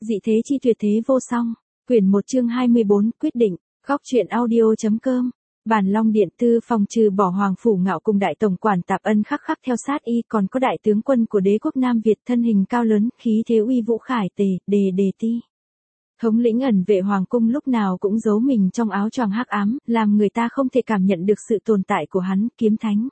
Dị thế chi tuyệt thế vô song. Quyển 1 chương 24 quyết định. Góc truyện audio.com. Bản Long Điện Tư phòng trừ bỏ Hoàng Phủ Ngạo cùng đại tổng quản Tạp Ân khắc khắc theo sát y, còn có đại tướng quân của đế quốc Nam Việt thân hình cao lớn, khí thế uy vũ khải tề, đề ti. Thống lĩnh ẩn vệ hoàng cung lúc nào cũng giấu mình trong áo choàng hắc ám, làm người ta không thể cảm nhận được sự tồn tại của hắn, Kiếm Thánh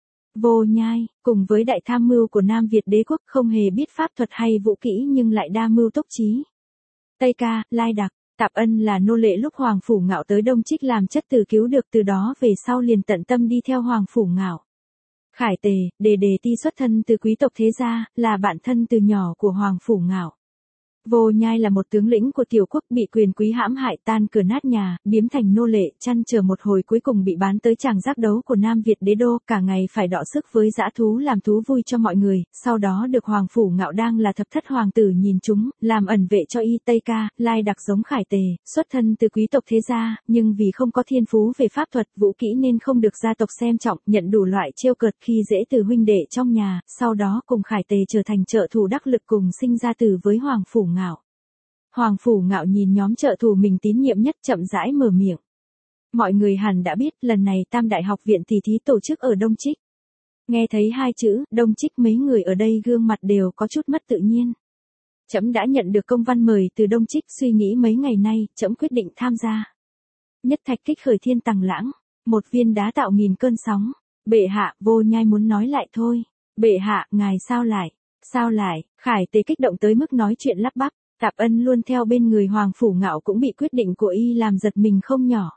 Vô Nhai, cùng với đại tham mưu của Nam Việt đế quốc, không hề biết pháp thuật hay vũ kỹ nhưng lại đa mưu túc trí. Tây Ca, Lai Đặc, Tạp Ân là nô lệ lúc Hoàng Phủ Ngạo tới Đông Trích làm chất tử cứu được, từ đó về sau liền tận tâm đi theo Hoàng Phủ Ngạo. Khải tề, đề ti xuất thân từ quý tộc thế gia, là bạn thân từ nhỏ của Hoàng Phủ Ngạo. Vô Nhai là một tướng lĩnh của tiểu quốc, bị quyền quý hãm hại, tan cửa nát nhà, biếm thành nô lệ, chăn trở một hồi cuối cùng bị bán tới tràng giác đấu của Nam Việt đế đô, cả ngày phải đọ sức với dã thú làm thú vui cho mọi người, sau đó được Hoàng Phủ Ngạo đang là thập thất hoàng tử nhìn chúng, làm ẩn vệ cho y. Tây Ca, Lai Đặc giống Khải tề, xuất thân từ quý tộc thế gia, nhưng vì không có thiên phú về pháp thuật, vũ kỹ nên không được gia tộc xem trọng, nhận đủ loại trêu cợt khi dễ từ huynh đệ trong nhà, sau đó cùng Khải tề trở thành trợ thủ đắc lực, cùng sinh ra tử với Hoàng Phủ Ngạo. Hoàng Phủ Ngạo nhìn nhóm trợ thủ mình tín nhiệm nhất, chậm rãi mở miệng. Mọi người hẳn đã biết, lần này Tam Đại học viện tỷ thí tổ chức ở Đông Trích. Nghe thấy hai chữ Đông Trích, mấy người ở đây gương mặt đều có chút mất tự nhiên. Trẫm đã nhận được công văn mời từ Đông Trích, suy nghĩ mấy ngày nay, trẫm quyết định tham gia. Nhất thạch kích khởi thiên tằng lãng, một viên đá tạo nghìn cơn sóng. Bệ hạ, Vô Nhai muốn nói lại thôi. Bệ hạ, ngài sao lại? Sao lại? Khải tề kích động tới mức nói chuyện lắp bắp. Tạp Ân luôn theo bên người Hoàng Phủ Ngạo cũng bị quyết định của y làm giật mình không nhỏ.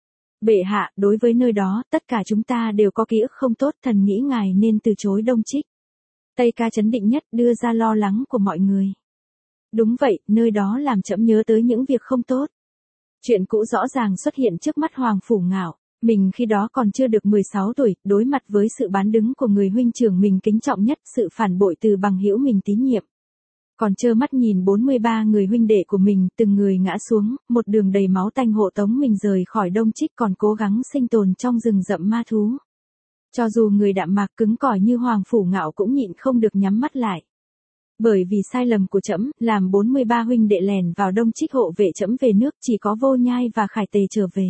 Bệ hạ, đối với nơi đó, tất cả chúng ta đều có ký ức không tốt, thần nghĩ ngài nên từ chối Đông Trích. Tây Ca trấn định nhất, đưa ra lo lắng của mọi người. Đúng vậy, nơi đó làm trẫm nhớ tới những việc không tốt. Chuyện cũ rõ ràng xuất hiện trước mắt Hoàng Phủ Ngạo. Mình khi đó còn chưa được 16 tuổi, đối mặt với sự bán đứng của người huynh trưởng mình kính trọng nhất, sự phản bội từ bằng hữu mình tín nhiệm. Còn trơ mắt nhìn 43 người huynh đệ của mình từng người ngã xuống, một đường đầy máu tanh hộ tống mình rời khỏi Đông Trích, còn cố gắng sinh tồn trong rừng rậm ma thú. Cho dù người đạm mạc cứng cỏi như Hoàng Phủ Ngạo cũng nhịn không được nhắm mắt lại. Bởi vì sai lầm của trẫm, làm 43 huynh đệ lèn vào Đông Trích hộ vệ trẫm về nước, chỉ có Vô Nhai và Khải tề trở về.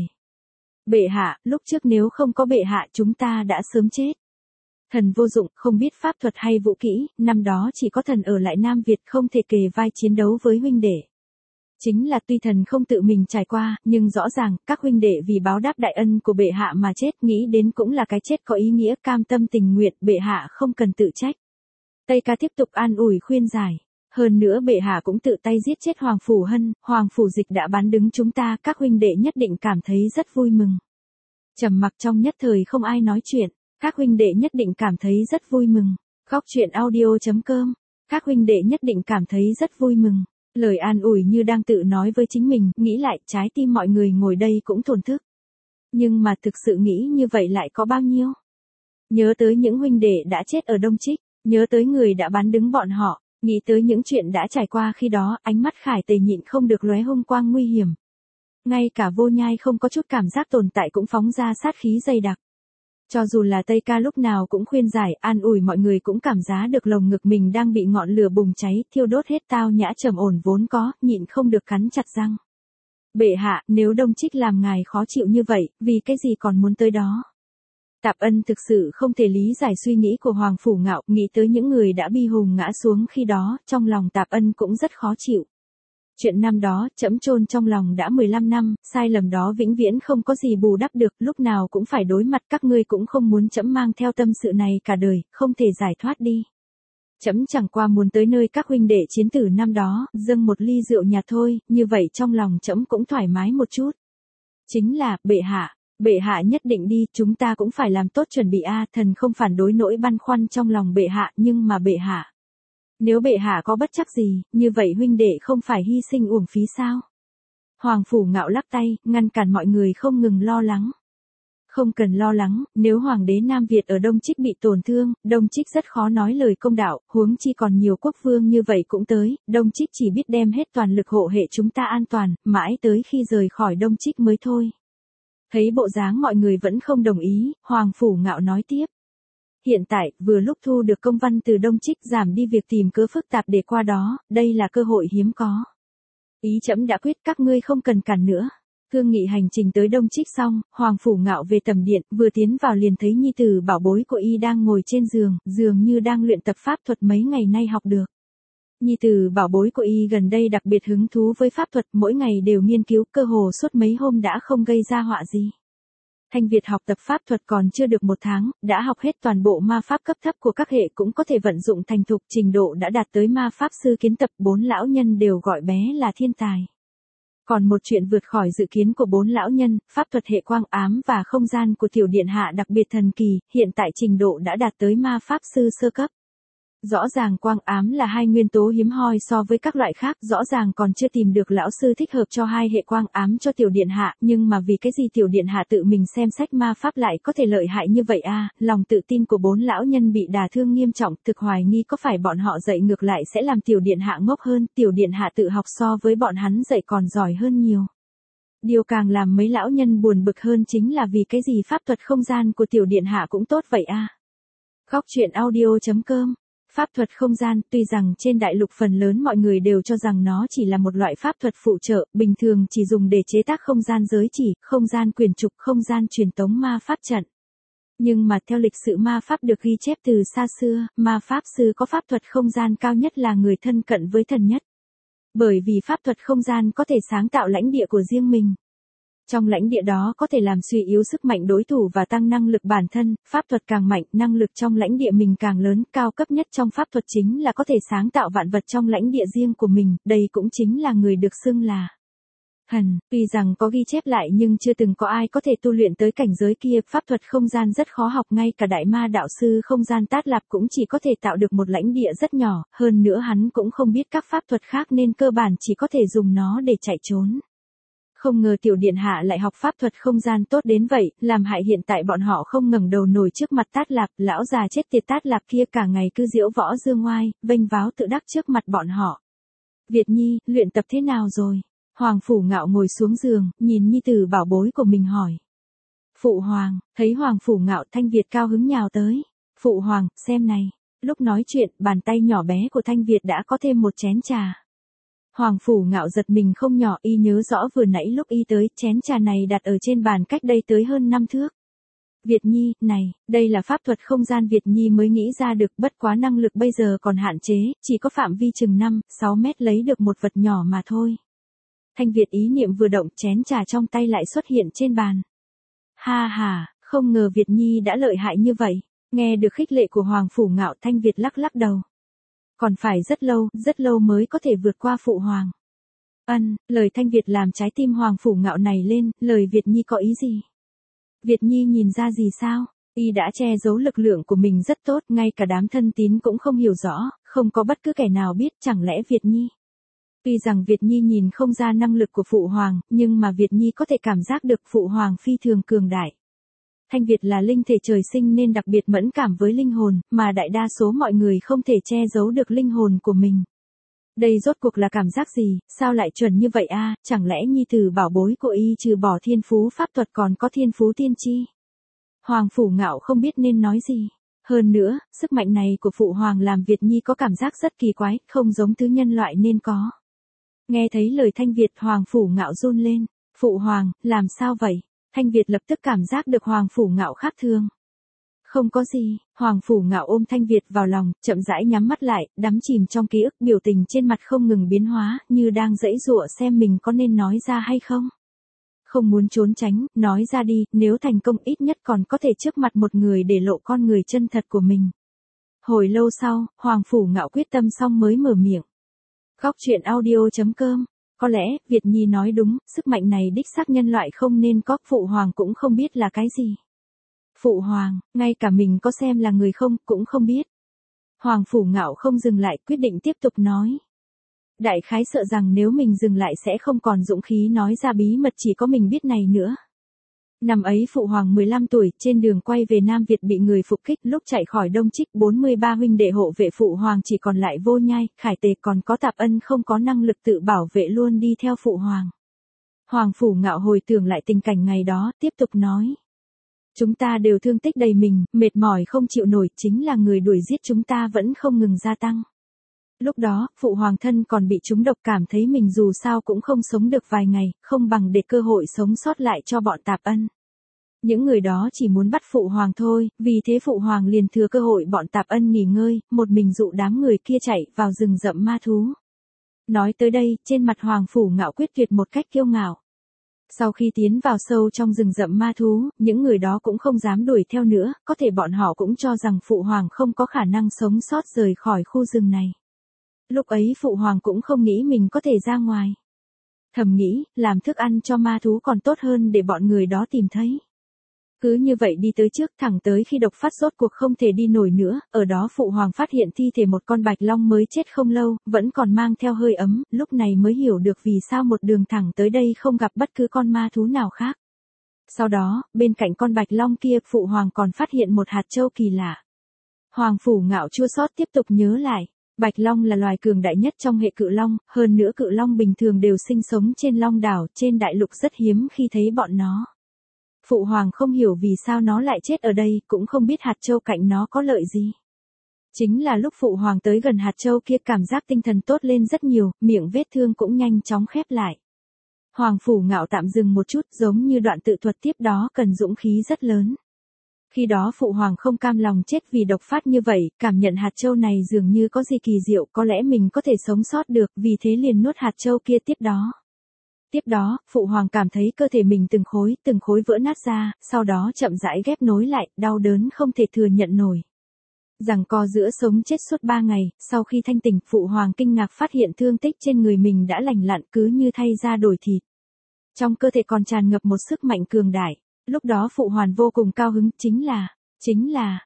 Bệ hạ, lúc trước nếu không có bệ hạ chúng ta đã sớm chết. Thần vô dụng, không biết pháp thuật hay vũ kỹ, năm đó chỉ có thần ở lại Nam Việt, không thể kề vai chiến đấu với huynh đệ. Chính là tuy thần không tự mình trải qua, nhưng rõ ràng, các huynh đệ vì báo đáp đại ân của bệ hạ mà chết, nghĩ đến cũng là cái chết có ý nghĩa, cam tâm tình nguyện, bệ hạ không cần tự trách. Tây Ca tiếp tục an ủi khuyên giải. Hơn nữa bệ hạ cũng tự tay giết chết Hoàng Phủ Hân, Hoàng Phủ Dịch đã bán đứng chúng ta, các huynh đệ nhất định cảm thấy rất vui mừng. Trầm mặc trong nhất thời không ai nói chuyện. Các huynh đệ nhất định cảm thấy rất vui mừng. Góc truyện audio.com. Các huynh đệ nhất định cảm thấy rất vui mừng. Lời an ủi như đang tự nói với chính mình, nghĩ lại trái tim mọi người ngồi đây cũng thổn thức. Nhưng mà thực sự nghĩ như vậy lại có bao nhiêu? Nhớ tới những huynh đệ đã chết ở Đông Trích, nhớ tới người đã bán đứng bọn họ, nghĩ tới những chuyện đã trải qua khi đó, ánh mắt Khải tề nhịn không được lóe hung quang nguy hiểm. Ngay cả Vô Nhai không có chút cảm giác tồn tại cũng phóng ra sát khí dày đặc. Cho dù là Tây Ca lúc nào cũng khuyên giải, an ủi mọi người cũng cảm giá được lồng ngực mình đang bị ngọn lửa bùng cháy, thiêu đốt hết tao nhã trầm ổn vốn có, nhịn không được cắn chặt răng. Bệ hạ, nếu Đông Trích làm ngài khó chịu như vậy, vì cái gì còn muốn tới đó? Tạp Ân thực sự không thể lý giải suy nghĩ của Hoàng Phủ Ngạo, nghĩ tới những người đã bi hùng ngã xuống khi đó, trong lòng Tạp Ân cũng rất khó chịu. Chuyện năm đó, trẫm chôn trong lòng đã 15 năm, sai lầm đó vĩnh viễn không có gì bù đắp được, lúc nào cũng phải đối mặt, các ngươi cũng không muốn trẫm mang theo tâm sự này cả đời, không thể giải thoát đi. Trẫm chẳng qua muốn tới nơi các huynh đệ chiến tử năm đó, dâng một ly rượu nhạt thôi, như vậy trong lòng trẫm cũng thoải mái một chút. Chính là, bệ hạ nhất định đi, chúng ta cũng phải làm tốt chuẩn bị thần không phản đối nỗi băn khoăn trong lòng bệ hạ, nhưng mà bệ hạ. Nếu bệ hạ có bất trắc gì, như vậy huynh đệ không phải hy sinh uổng phí sao? Hoàng Phủ Ngạo lắc tay, ngăn cản mọi người không ngừng lo lắng. Không cần lo lắng, nếu Hoàng đế Nam Việt ở Đông Trích bị tổn thương, Đông Trích rất khó nói lời công đạo, huống chi còn nhiều quốc vương như vậy cũng tới, Đông Trích chỉ biết đem hết toàn lực hộ hệ chúng ta an toàn, mãi tới khi rời khỏi Đông Trích mới thôi. Thấy bộ dáng mọi người vẫn không đồng ý, Hoàng Phủ Ngạo nói tiếp. Hiện tại, vừa lúc thu được công văn từ Đông Trích giảm đi việc tìm cớ phức tạp để qua đó, đây là cơ hội hiếm có. Ý trẫm đã quyết, các ngươi không cần cản nữa. Thương nghị hành trình tới Đông Trích xong, Hoàng Phủ Ngạo về tầm điện, vừa tiến vào liền thấy nhi tử bảo bối của y đang ngồi trên giường, dường như đang luyện tập pháp thuật mấy ngày nay học được. Nhi tử bảo bối của y gần đây đặc biệt hứng thú với pháp thuật, mỗi ngày đều nghiên cứu, cơ hồ suốt mấy hôm đã không gây ra họa gì. Thanh Việt học tập pháp thuật còn chưa được 1 tháng, đã học hết toàn bộ ma pháp cấp thấp của các hệ, cũng có thể vận dụng thành thục, trình độ đã đạt tới ma pháp sư kiến tập. 4 lão nhân đều gọi bé là thiên tài. Còn một chuyện vượt khỏi dự kiến của 4 lão nhân, pháp thuật hệ quang ám và không gian của tiểu điện hạ đặc biệt thần kỳ, hiện tại trình độ đã đạt tới ma pháp sư sơ cấp. Rõ ràng quang ám là 2 nguyên tố hiếm hoi so với các loại khác, rõ ràng còn chưa tìm được lão sư thích hợp cho 2 hệ quang ám cho tiểu điện hạ, nhưng mà vì cái gì tiểu điện hạ tự mình xem sách ma pháp lại có thể lợi hại như vậy a? Lòng tự tin của 4 lão nhân bị đả thương nghiêm trọng, thực hoài nghi có phải bọn họ dạy ngược lại sẽ làm tiểu điện hạ ngốc hơn, tiểu điện hạ tự học so với bọn hắn dạy còn giỏi hơn nhiều. Điều càng làm mấy lão nhân buồn bực hơn chính là vì cái gì pháp thuật không gian của tiểu điện hạ cũng tốt vậy a? Góc truyện audio.com. Pháp thuật không gian, tuy rằng trên đại lục phần lớn mọi người đều cho rằng nó chỉ là một loại pháp thuật phụ trợ, bình thường chỉ dùng để chế tác không gian giới chỉ, không gian quyền trục, không gian truyền tống ma pháp trận. Nhưng mà theo lịch sử ma pháp được ghi chép từ xa xưa, ma pháp sư có pháp thuật không gian cao nhất là người thân cận với thần nhất. Bởi vì pháp thuật không gian có thể sáng tạo lãnh địa của riêng mình. Trong lãnh địa đó có thể làm suy yếu sức mạnh đối thủ và tăng năng lực bản thân, pháp thuật càng mạnh, năng lực trong lãnh địa mình càng lớn, cao cấp nhất trong pháp thuật chính là có thể sáng tạo vạn vật trong lãnh địa riêng của mình, đây cũng chính là người được xưng là thần. Tuy rằng có ghi chép lại nhưng chưa từng có ai có thể tu luyện tới cảnh giới kia, pháp thuật không gian rất khó học, ngay cả đại ma đạo sư không gian Tát Lạp cũng chỉ có thể tạo được một lãnh địa rất nhỏ, hơn nữa hắn cũng không biết các pháp thuật khác nên cơ bản chỉ có thể dùng nó để chạy trốn. Không ngờ tiểu điện hạ lại học pháp thuật không gian tốt đến vậy, làm hại hiện tại bọn họ không ngẩng đầu nổi trước mặt Tát Lạp, lão già chết tiệt Tát Lạp kia cả ngày cứ diễu võ dương ngoai, vênh váo tự đắc trước mặt bọn họ. Việt Nhi, luyện tập thế nào rồi? Hoàng Phủ Ngạo ngồi xuống giường, nhìn nhi tử bảo bối của mình hỏi. Phụ hoàng, thấy Hoàng Phủ Ngạo, Thanh Việt cao hứng nhào tới. Phụ hoàng, xem này. Lúc nói chuyện, bàn tay nhỏ bé của Thanh Việt đã có thêm một chén trà. Hoàng Phủ Ngạo giật mình không nhỏ, y nhớ rõ vừa nãy lúc y tới, chén trà này đặt ở trên bàn cách đây tới hơn 5 thước. Việt Nhi, này, đây là pháp thuật không gian Việt Nhi mới nghĩ ra được, bất quá năng lực bây giờ còn hạn chế, chỉ có phạm vi chừng 5-6 mét lấy được một vật nhỏ mà thôi. Thanh Việt ý niệm vừa động, chén trà trong tay lại xuất hiện trên bàn. Ha ha, không ngờ Việt Nhi đã lợi hại như vậy. Nghe được khích lệ của Hoàng Phủ Ngạo, Thanh Việt lắc lắc đầu. Còn phải rất lâu mới có thể vượt qua phụ hoàng. Lời Thanh Việt làm trái tim Hoàng Phủ Ngạo này lên, lời Việt Nhi có ý gì? Việt Nhi nhìn ra gì sao? Y đã che giấu lực lượng của mình rất tốt, ngay cả đám thân tín cũng không hiểu rõ, không có bất cứ kẻ nào biết, chẳng lẽ Việt Nhi? Tuy rằng Việt Nhi nhìn không ra năng lực của phụ hoàng, nhưng mà Việt Nhi có thể cảm giác được phụ hoàng phi thường cường đại. Thanh Việt là linh thể trời sinh nên đặc biệt mẫn cảm với linh hồn, mà đại đa số mọi người không thể che giấu được linh hồn của mình. Đây rốt cuộc là cảm giác gì, sao lại chuẩn như vậy a? Chẳng lẽ nhi tử bảo bối của y trừ bỏ thiên phú pháp thuật còn có thiên phú tiên tri? Hoàng Phủ Ngạo không biết nên nói gì. Hơn nữa, sức mạnh này của phụ hoàng làm Việt Nhi có cảm giác rất kỳ quái, không giống thứ nhân loại nên có. Nghe thấy lời Thanh Việt, Hoàng Phủ Ngạo run lên. Phụ hoàng, làm sao vậy? Thanh Việt lập tức cảm giác được Hoàng Phủ Ngạo khác thường. Không có gì, Hoàng Phủ Ngạo ôm Thanh Việt vào lòng, chậm rãi nhắm mắt lại, đắm chìm trong ký ức, biểu tình trên mặt không ngừng biến hóa, như đang giãy giụa xem mình có nên nói ra hay không. Không muốn trốn tránh, nói ra đi, nếu thành công ít nhất còn có thể trước mặt một người để lộ con người chân thật của mình. Hồi lâu sau, Hoàng Phủ Ngạo quyết tâm xong mới mở miệng. Góc truyện audio.com. Có lẽ, Việt Nhi nói đúng, sức mạnh này đích xác nhân loại không nên có, phụ hoàng cũng không biết là cái gì. Phụ hoàng, ngay cả mình có xem là người không, cũng không biết. Hoàng Phủ Ngạo không dừng lại, quyết định tiếp tục nói. Đại khái sợ rằng nếu mình dừng lại sẽ không còn dũng khí nói ra bí mật chỉ có mình biết này nữa. Năm ấy phụ hoàng 15 tuổi, trên đường quay về Nam Việt bị người phục kích, lúc chạy khỏi Đông Trích, 43 huynh đệ hộ vệ phụ hoàng chỉ còn lại Vô Nhai, Khải Tề, còn có Tạp Ân không có năng lực tự bảo vệ luôn đi theo phụ hoàng. Hoàng Phủ Ngạo hồi tưởng lại tình cảnh ngày đó, tiếp tục nói. Chúng ta đều thương tích đầy mình, mệt mỏi không chịu nổi, chính là người đuổi giết chúng ta vẫn không ngừng gia tăng. Lúc đó, phụ hoàng thân còn bị trúng độc, cảm thấy mình dù sao cũng không sống được vài ngày, không bằng để cơ hội sống sót lại cho bọn Tạp Ân. Những người đó chỉ muốn bắt phụ hoàng thôi, vì thế phụ hoàng liền thừa cơ hội bọn Tạp Ân nghỉ ngơi, một mình dụ đám người kia chạy vào rừng rậm ma thú. Nói tới đây, trên mặt Hoàng Phủ Ngạo quyết tuyệt một cách kiêu ngạo. Sau khi tiến vào sâu trong rừng rậm ma thú, những người đó cũng không dám đuổi theo nữa, có thể bọn họ cũng cho rằng phụ hoàng không có khả năng sống sót rời khỏi khu rừng này. Lúc ấy phụ hoàng cũng không nghĩ mình có thể ra ngoài. Thầm nghĩ, làm thức ăn cho ma thú còn tốt hơn để bọn người đó tìm thấy. Cứ như vậy đi tới trước, thẳng tới khi độc phát rốt cuộc không thể đi nổi nữa, ở đó phụ hoàng phát hiện thi thể một con bạch long mới chết không lâu, vẫn còn mang theo hơi ấm, lúc này mới hiểu được vì sao một đường thẳng tới đây không gặp bất cứ con ma thú nào khác. Sau đó, bên cạnh con bạch long kia, phụ hoàng còn phát hiện một hạt châu kỳ lạ. Hoàng Phủ Ngạo chua xót tiếp tục nhớ lại. Bạch long là loài cường đại nhất trong hệ cự long, hơn nữa cự long bình thường đều sinh sống trên long đảo, trên đại lục rất hiếm khi thấy bọn nó. Phụ hoàng không hiểu vì sao nó lại chết ở đây, cũng không biết hạt châu cạnh nó có lợi gì. Chính là lúc phụ hoàng tới gần hạt châu kia, cảm giác tinh thần tốt lên rất nhiều, miệng vết thương cũng nhanh chóng khép lại. Hoàng Phủ Ngạo tạm dừng một chút, giống như đoạn tự thuật tiếp đó cần dũng khí rất lớn. Khi đó phụ hoàng không cam lòng chết vì độc phát như vậy, cảm nhận hạt châu này dường như có gì kỳ diệu, có lẽ mình có thể sống sót được, vì thế liền nuốt hạt châu kia tiếp đó. Tiếp đó, phụ hoàng cảm thấy cơ thể mình từng khối vỡ nát ra, sau đó chậm rãi ghép nối lại, đau đớn không thể thừa nhận nổi. Giằng co giữa sống chết suốt 3 ngày, sau khi thanh tỉnh, phụ hoàng kinh ngạc phát hiện thương tích trên người mình đã lành lặn, cứ như thay da đổi thịt. Trong cơ thể còn tràn ngập một sức mạnh cường đại. Lúc đó phụ hoàng vô cùng cao hứng, chính là,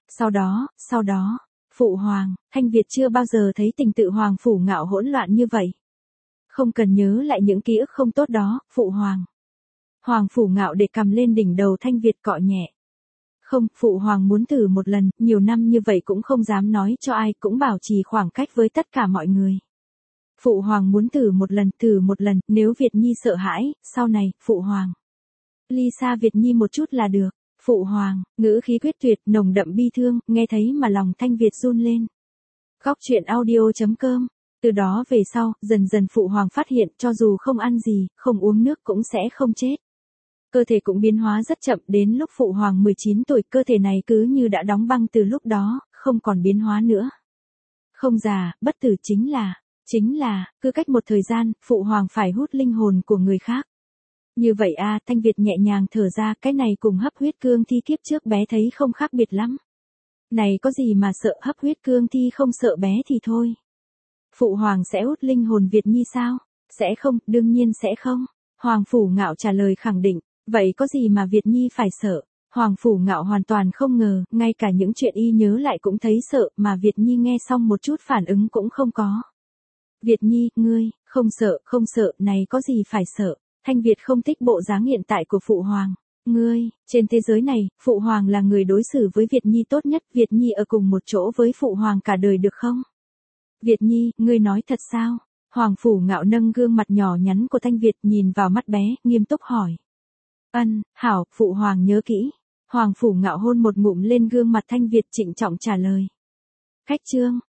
sau đó, phụ hoàng, Thanh Việt chưa bao giờ thấy tình tự Hoàng Phủ Ngạo hỗn loạn như vậy. Không cần nhớ lại những ký ức không tốt đó, phụ hoàng. Hoàng Phủ Ngạo để cầm lên đỉnh đầu Thanh Việt cọ nhẹ. Không, phụ hoàng muốn thử một lần, nhiều năm như vậy cũng không dám nói cho ai, cũng bảo trì khoảng cách với tất cả mọi người. Phụ hoàng muốn thử một lần, nếu Việt Nhi sợ hãi, sau này, phụ hoàng. Ly xa Việt Nhi một chút là được, phụ hoàng, ngữ khí quyết tuyệt, nồng đậm bi thương, nghe thấy mà lòng Thanh Việt run lên. Góc truyện audio.com. Từ đó về sau, dần dần phụ hoàng phát hiện cho dù không ăn gì, không uống nước cũng sẽ không chết. Cơ thể cũng biến hóa rất chậm, đến lúc phụ hoàng 19 tuổi, cơ thể này cứ như đã đóng băng từ lúc đó, không còn biến hóa nữa. Không già, bất tử chính là, cứ cách một thời gian, phụ hoàng phải hút linh hồn của người khác. Như vậy Thanh Việt nhẹ nhàng thở ra, cái này cùng hấp huyết cương thi kiếp trước bé thấy không khác biệt lắm. Này có gì mà sợ, hấp huyết cương thi không sợ bé thì thôi. Phụ hoàng sẽ hút linh hồn Việt Nhi sao? Sẽ không, đương nhiên sẽ không. Hoàng Phủ Ngạo trả lời khẳng định, vậy có gì mà Việt Nhi phải sợ? Hoàng Phủ Ngạo hoàn toàn không ngờ, ngay cả những chuyện y nhớ lại cũng thấy sợ, mà Việt Nhi nghe xong một chút phản ứng cũng không có. Việt Nhi, ngươi, không sợ, này có gì phải sợ? Thanh Việt không thích bộ dáng hiện tại của phụ hoàng. Ngươi, trên thế giới này, phụ hoàng là người đối xử với Việt Nhi tốt nhất, Việt Nhi ở cùng một chỗ với phụ hoàng cả đời được không? Việt Nhi, ngươi nói thật sao? Hoàng Phủ Ngạo nâng gương mặt nhỏ nhắn của Thanh Việt nhìn vào mắt bé, nghiêm túc hỏi. Hảo, phụ hoàng nhớ kỹ. Hoàng Phủ Ngạo hôn một ngụm lên gương mặt Thanh Việt, trịnh trọng trả lời. Cách chương.